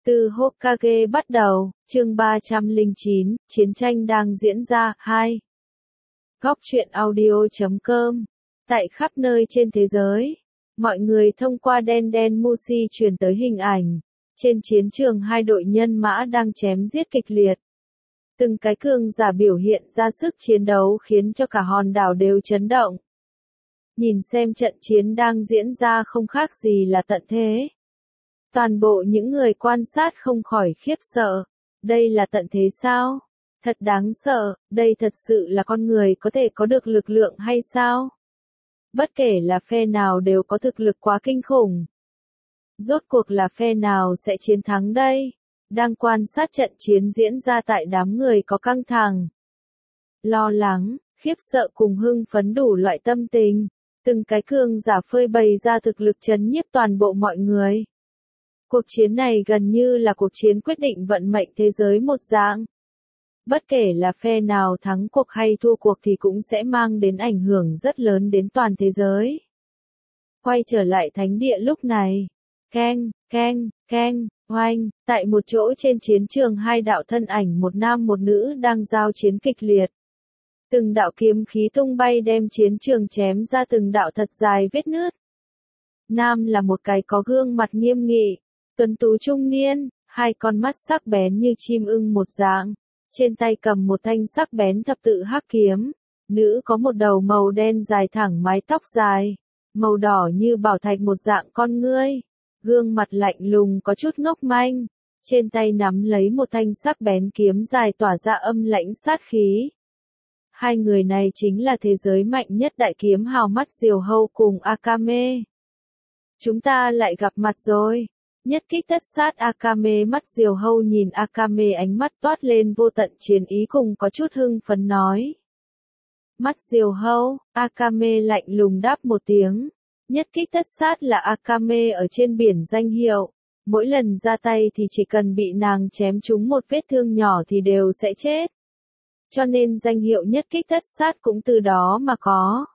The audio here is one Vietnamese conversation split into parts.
Từ Hokage bắt đầu, chương 309, chiến tranh đang diễn ra, 2. Góc truyện audio.com. Tại khắp nơi trên thế giới, mọi người thông qua Den Mushi truyền tới hình ảnh. Trên chiến trường hai đội nhân mã đang chém giết kịch liệt. Từng cái cường giả biểu hiện ra sức chiến đấu khiến cho cả hòn đảo đều chấn động. Nhìn xem trận chiến đang diễn ra không khác gì là tận thế. Toàn bộ những người quan sát không khỏi khiếp sợ. Đây là tận thế sao? Thật đáng sợ, đây thật sự là con người có thể có được lực lượng hay sao? Bất kể là phe nào đều có thực lực quá kinh khủng. Rốt cuộc là phe nào sẽ chiến thắng đây? Đang quan sát trận chiến diễn ra tại đám người có căng thẳng, lo lắng, khiếp sợ cùng hưng phấn đủ loại tâm tình. Từng cái cường giả phơi bày ra thực lực chấn nhiếp toàn bộ mọi người. Cuộc chiến này gần như là cuộc chiến quyết định vận mệnh thế giới một dạng. Bất kể là phe nào thắng cuộc hay thua cuộc thì cũng sẽ mang đến ảnh hưởng rất lớn đến toàn thế giới. Quay trở lại thánh địa lúc này. Keng, oanh, tại một chỗ trên chiến trường hai đạo thân ảnh một nam một nữ đang giao chiến kịch liệt. Từng đạo kiếm khí tung bay đem chiến trường chém ra từng đạo thật dài vết nứt. Nam là một cái có gương mặt nghiêm nghị, tuấn tú trung niên, hai con mắt sắc bén như chim ưng một dạng, trên tay cầm một thanh sắc bén thập tự hắc kiếm. Nữ có một đầu màu đen dài thẳng mái tóc dài, màu đỏ như bảo thạch một dạng con ngươi, gương mặt lạnh lùng có chút ngốc manh, trên tay nắm lấy một thanh sắc bén kiếm dài tỏa ra âm lãnh sát khí. Hai người này chính là thế giới mạnh nhất đại kiếm hào Mắt Diều Hâu cùng Akame. Chúng ta lại gặp mặt rồi. Nhất kích tất sát Akame. Mắt Diều Hâu nhìn Akame, ánh mắt toát lên vô tận chiến ý cùng có chút hưng phấn nói. Mắt Diều Hâu, Akame lạnh lùng đáp một tiếng. Nhất kích tất sát là Akame ở trên biển danh hiệu. Mỗi lần ra tay thì chỉ cần bị nàng chém trúng một vết thương nhỏ thì đều sẽ chết. Cho nên danh hiệu nhất kích tất sát cũng từ đó mà có.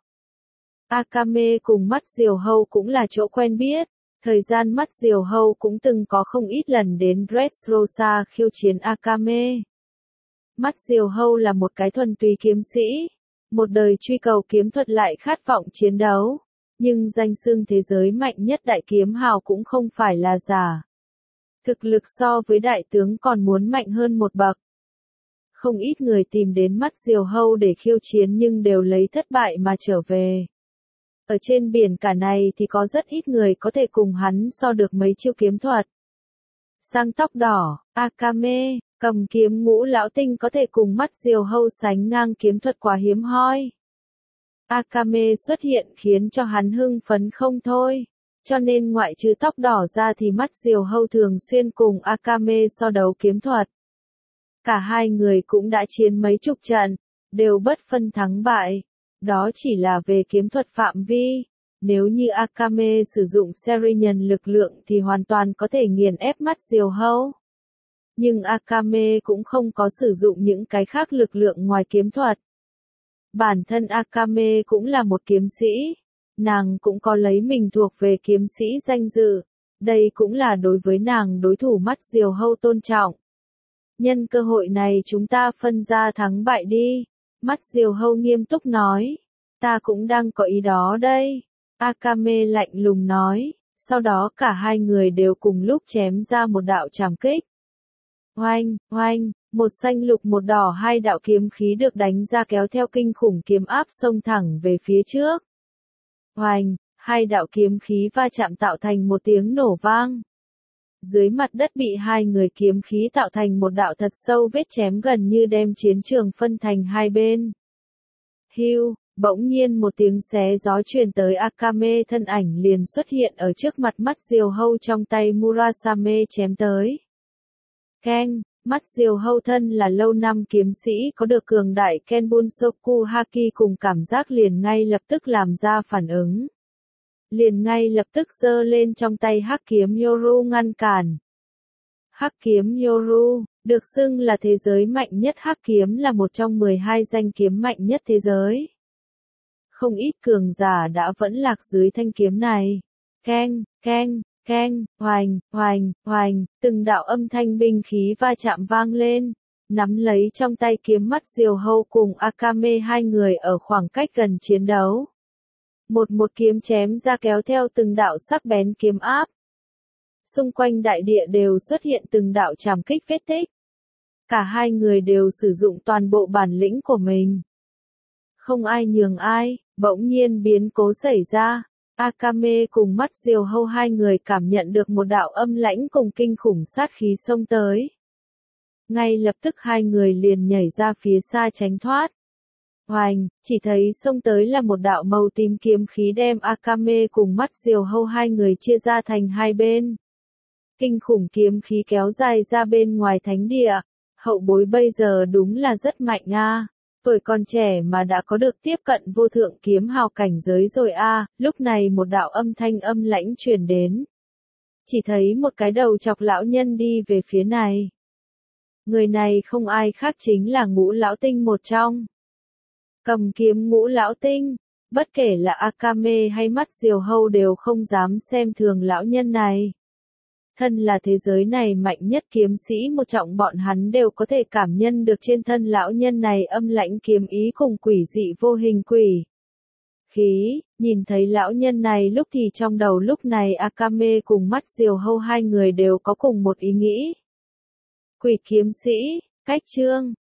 Akame cùng Mắt Diều Hâu cũng là chỗ quen biết. Thời gian Mắt Diều Hâu cũng từng có không ít lần đến Dressrosa khiêu chiến Akame. Mắt Diều Hâu là một cái thuần túy kiếm sĩ. Một đời truy cầu kiếm thuật lại khát vọng chiến đấu. Nhưng danh xưng thế giới mạnh nhất đại kiếm hào cũng không phải là giả. Thực lực so với đại tướng còn muốn mạnh hơn một bậc. Không ít người tìm đến Mắt Diều Hâu để khiêu chiến nhưng đều lấy thất bại mà trở về. Ở trên biển cả này thì có rất ít người có thể cùng hắn so được mấy chiêu kiếm thuật. Sang tóc đỏ, Akame, cầm kiếm ngũ lão tinh có thể cùng Mắt Diều Hâu sánh ngang kiếm thuật quá hiếm hoi. Akame xuất hiện khiến cho hắn hưng phấn không thôi. Cho nên ngoại trừ tóc đỏ ra thì Mắt Diều Hâu thường xuyên cùng Akame so đấu kiếm thuật. Cả hai người cũng đã chiến mấy chục trận, đều bất phân thắng bại. Đó chỉ là về kiếm thuật phạm vi. Nếu như Akame sử dụng Serinhân lực lượng thì hoàn toàn có thể nghiền ép Mắt Diều Hâu. Nhưng Akame cũng không có sử dụng những cái khác lực lượng ngoài kiếm thuật. Bản thân Akame cũng là một kiếm sĩ. Nàng cũng có lấy mình thuộc về kiếm sĩ danh dự. Đây cũng là đối với nàng đối thủ Mắt Diều Hâu tôn trọng. Nhân cơ hội này chúng ta phân ra thắng bại đi. Mắt Diều Hâu nghiêm túc nói. Ta cũng đang có ý đó đây. Akame lạnh lùng nói. Sau đó cả hai người đều cùng lúc chém ra một đạo trảm kích. Oanh, một xanh lục một đỏ, hai đạo kiếm khí được đánh ra kéo theo kinh khủng kiếm áp xông thẳng về phía trước. Oanh, hai đạo kiếm khí va chạm tạo thành một tiếng nổ vang. Dưới mặt đất bị hai người kiếm khí tạo thành một đạo thật sâu vết chém gần như đem chiến trường phân thành hai bên. Hưu, bỗng nhiên một tiếng xé gió truyền tới, Akame thân ảnh liền xuất hiện ở trước mặt Mắt Diều Hâu, trong tay Murasame chém tới. Keng, Mắt Diều Hâu thân là lâu năm kiếm sĩ có được cường đại Kenbunsoku Haki cùng cảm giác liền ngay lập tức làm ra phản ứng. Liền ngay lập tức giơ lên trong tay hắc kiếm Yoru ngăn cản. Hắc kiếm Yoru, được xưng là thế giới mạnh nhất, hắc kiếm là một trong 12 danh kiếm mạnh nhất thế giới. Không ít cường giả đã vẫn lạc dưới thanh kiếm này. Keng, Keng, hoành, hoành, hoành, từng đạo âm thanh binh khí va chạm vang lên. Nắm lấy trong tay kiếm mắt diều hâu cùng Akame hai người ở khoảng cách gần chiến đấu. Một kiếm chém ra kéo theo từng đạo sắc bén kiếm áp. Xung quanh đại địa đều xuất hiện từng đạo trảm kích vết tích. Cả hai người đều sử dụng toàn bộ bản lĩnh của mình. Không ai nhường ai, bỗng nhiên biến cố xảy ra. Akame cùng mắt diều hâu hai người cảm nhận được một đạo âm lãnh cùng kinh khủng sát khí xông tới. Ngay lập tức hai người liền nhảy ra phía xa tránh thoát. Hoành, chỉ thấy xông tới là một đạo màu tím kiếm khí đem Akame cùng mắt diều hâu hai người chia ra thành hai bên. Kinh khủng kiếm khí kéo dài ra bên ngoài thánh địa. Hậu bối bây giờ đúng là rất mạnh a. Tuổi còn trẻ mà đã có được tiếp cận vô thượng kiếm hào cảnh giới rồi a. Lúc này một đạo âm thanh âm lãnh truyền đến. Chỉ thấy một cái đầu chọc lão nhân đi về phía này. Người này không ai khác chính là Ngũ Lão Tinh một trong. Cầm kiếm Ngũ Lão Tinh, bất kể là Akame hay mắt diều hâu đều không dám xem thường lão nhân này. Thân là thế giới này mạnh nhất kiếm sĩ một trọng, bọn hắn đều có thể cảm nhận được trên thân lão nhân này âm lãnh kiếm ý cùng quỷ dị vô hình quỷ khí. Nhìn thấy lão nhân này lúc thì trong đầu lúc này Akame cùng mắt diều hâu hai người đều có cùng một ý nghĩ. Quỷ kiếm sĩ, cách chương.